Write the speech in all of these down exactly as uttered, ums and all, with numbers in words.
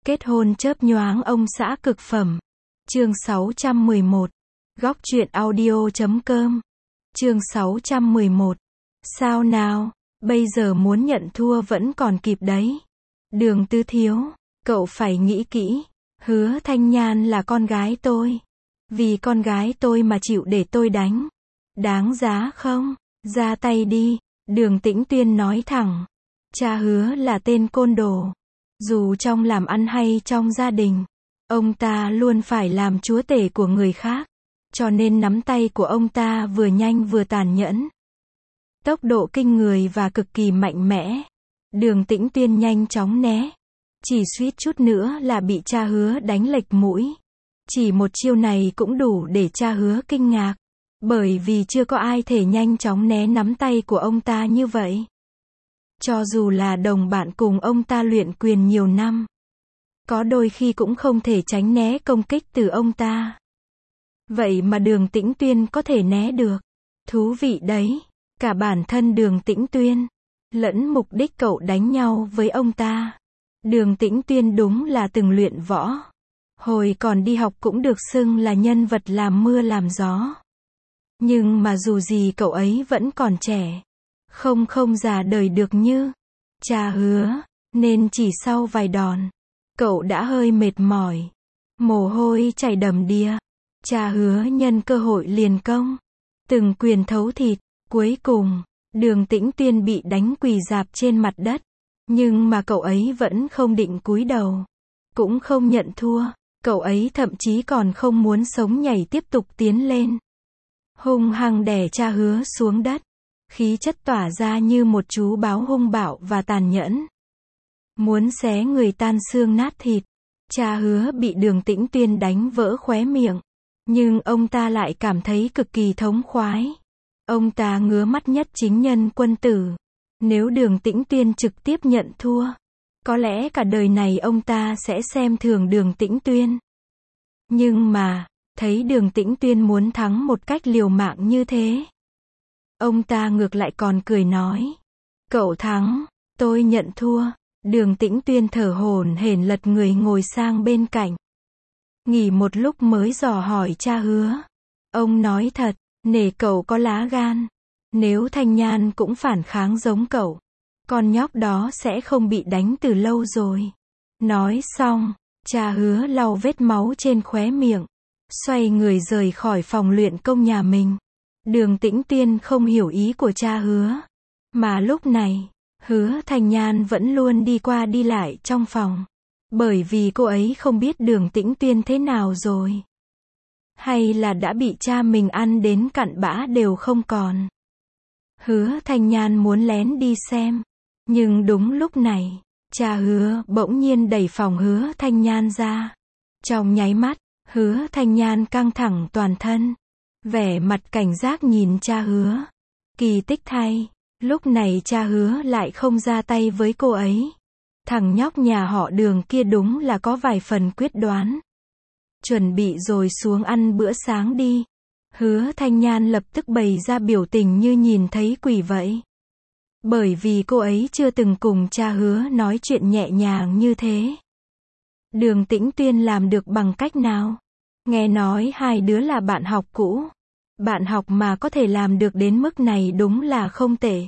Kết hôn chớp nhoáng ông xã cực phẩm. Chương sáu trăm mười một. Góc truyện audio chấm com. Chương sáu trăm mười một. Sao nào, bây giờ muốn nhận thua vẫn còn kịp đấy. Đường Tứ Thiếu, cậu phải nghĩ kỹ. Hứa Thanh Nhan là con gái tôi. Vì con gái tôi mà chịu để tôi đánh. Đáng giá không? Ra tay đi. Đường Tĩnh Tuyên nói thẳng. Cha Hứa là tên côn đồ. Dù trong làm ăn hay trong gia đình, ông ta luôn phải làm chúa tể của người khác. Cho nên nắm tay của ông ta vừa nhanh vừa tàn nhẫn. Tốc độ kinh người và cực kỳ mạnh mẽ. Đường Tĩnh Tuyên nhanh chóng né. Chỉ suýt chút nữa là bị cha Hứa đánh lệch mũi. Chỉ một chiêu này cũng đủ để cha Hứa kinh ngạc. Bởi vì chưa có ai thể nhanh chóng né nắm tay của ông ta như vậy. Cho dù là đồng bạn cùng ông ta luyện quyền nhiều năm, có đôi khi cũng không thể tránh né công kích từ ông ta. Vậy mà Đường Tĩnh Tuyên có thể né được. Thú vị đấy. Cả bản thân Đường Tĩnh Tuyên, lẫn mục đích cậu đánh nhau với ông ta. Đường Tĩnh Tuyên đúng là từng luyện võ. Hồi còn đi học cũng được xưng là nhân vật làm mưa làm gió. Nhưng mà dù gì cậu ấy vẫn còn trẻ. Không không già đời được như cha Hứa, nên chỉ sau vài đòn, cậu đã hơi mệt mỏi. Mồ hôi chảy đầm đìa. Cha Hứa nhân cơ hội liền công. Từng quyền thấu thịt. Cuối cùng, Đường Tĩnh Tuyên bị đánh quỳ rạp trên mặt đất. Nhưng mà cậu ấy vẫn không định cúi đầu. Cũng không nhận thua. Cậu ấy thậm chí còn không muốn sống nhảy tiếp tục tiến lên. Hung hăng đè cha Hứa xuống đất. Khí chất tỏa ra như một chú báo hung bạo và tàn nhẫn. Muốn xé người tan xương nát thịt. Cha Hứa bị Đường Tĩnh Tuyên đánh vỡ khóe miệng. Nhưng ông ta lại cảm thấy cực kỳ thống khoái. Ông ta ngứa mắt nhất chính nhân quân tử. Nếu Đường Tĩnh Tuyên trực tiếp nhận thua, có lẽ cả đời này ông ta sẽ xem thường Đường Tĩnh Tuyên. Nhưng mà, thấy Đường Tĩnh Tuyên muốn thắng một cách liều mạng như thế, ông ta ngược lại còn cười nói. Cậu thắng, tôi nhận thua. Đường Tĩnh Tuyên thở hổn hển lật người ngồi sang bên cạnh. Nghỉ một lúc mới dò hỏi cha Hứa. Ông nói thật, nể cậu có lá gan. Nếu Thanh Nhan cũng phản kháng giống cậu, con nhóc đó sẽ không bị đánh từ lâu rồi. Nói xong, cha Hứa lau vết máu trên khóe miệng. Xoay người rời khỏi phòng luyện công nhà mình. Đường Tĩnh Tuyên không hiểu ý của cha Hứa. Mà lúc này, Hứa Thanh Nhan vẫn luôn đi qua đi lại trong phòng. Bởi vì cô ấy không biết Đường Tĩnh Tuyên thế nào rồi. Hay là đã bị cha mình ăn đến cặn bã đều không còn. Hứa Thanh Nhan muốn lén đi xem. Nhưng đúng lúc này, cha Hứa bỗng nhiên đẩy phòng Hứa Thanh Nhan ra. Trong nháy mắt, Hứa Thanh Nhan căng thẳng toàn thân. Vẻ mặt cảnh giác nhìn cha Hứa. Kỳ tích thay, lúc này cha Hứa lại không ra tay với cô ấy. Thằng nhóc nhà họ Đường kia đúng là có vài phần quyết đoán. Chuẩn bị rồi xuống ăn bữa sáng đi. Hứa Thanh Nhan lập tức bày ra biểu tình như nhìn thấy quỷ vậy. Bởi vì cô ấy chưa từng cùng cha Hứa nói chuyện nhẹ nhàng như thế. Đường Tĩnh Tuyên làm được bằng cách nào? Nghe nói hai đứa là bạn học cũ. Bạn học mà có thể làm được đến mức này đúng là không tệ.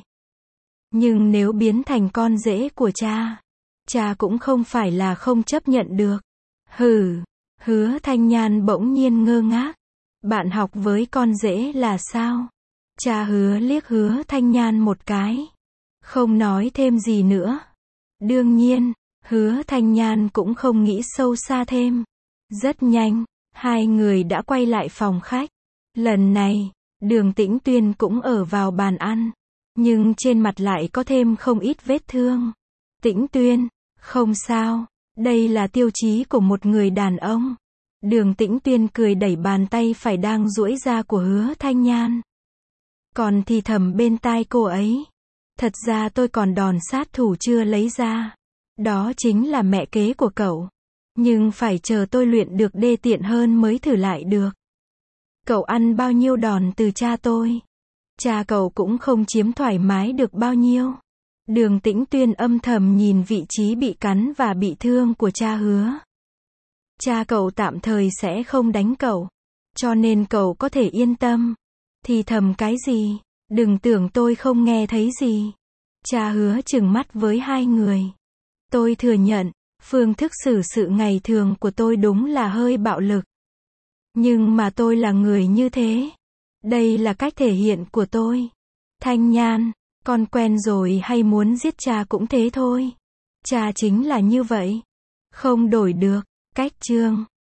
Nhưng nếu biến thành con rể của cha, cha cũng không phải là không chấp nhận được. Hừ, Hứa Thanh Nhan bỗng nhiên ngơ ngác. Bạn học với con rể là sao? Cha Hứa liếc Hứa Thanh Nhan một cái. Không nói thêm gì nữa. Đương nhiên, Hứa Thanh Nhan cũng không nghĩ sâu xa thêm. Rất nhanh, hai người đã quay lại phòng khách. Lần này, Đường Tĩnh Tuyên cũng ở vào bàn ăn. Nhưng trên mặt lại có thêm không ít vết thương. Tĩnh Tuyên, không sao. Đây là tiêu chí của một người đàn ông. Đường Tĩnh Tuyên cười đẩy bàn tay phải đang duỗi ra của Hứa Thanh Nhan. Còn thì thầm bên tai cô ấy. Thật ra tôi còn đòn sát thủ chưa lấy ra. Đó chính là mẹ kế của cậu. Nhưng phải chờ tôi luyện được đê tiện hơn mới thử lại được. Cậu ăn bao nhiêu đòn từ cha tôi? Cha cậu cũng không chiếm thoải mái được bao nhiêu. Đường Tĩnh Tuyên âm thầm nhìn vị trí bị cắn và bị thương của cha Hứa. Cha cậu tạm thời sẽ không đánh cậu, cho nên cậu có thể yên tâm. Thì thầm cái gì? Đừng tưởng tôi không nghe thấy gì. Cha Hứa trừng mắt với hai người. Tôi thừa nhận, phương thức xử sự ngày thường của tôi đúng là hơi bạo lực. Nhưng mà tôi là người như thế. Đây là cách thể hiện của tôi. Thanh Nhan, con quen rồi hay muốn giết cha cũng thế thôi. Cha chính là như vậy. Không đổi được. Cách chương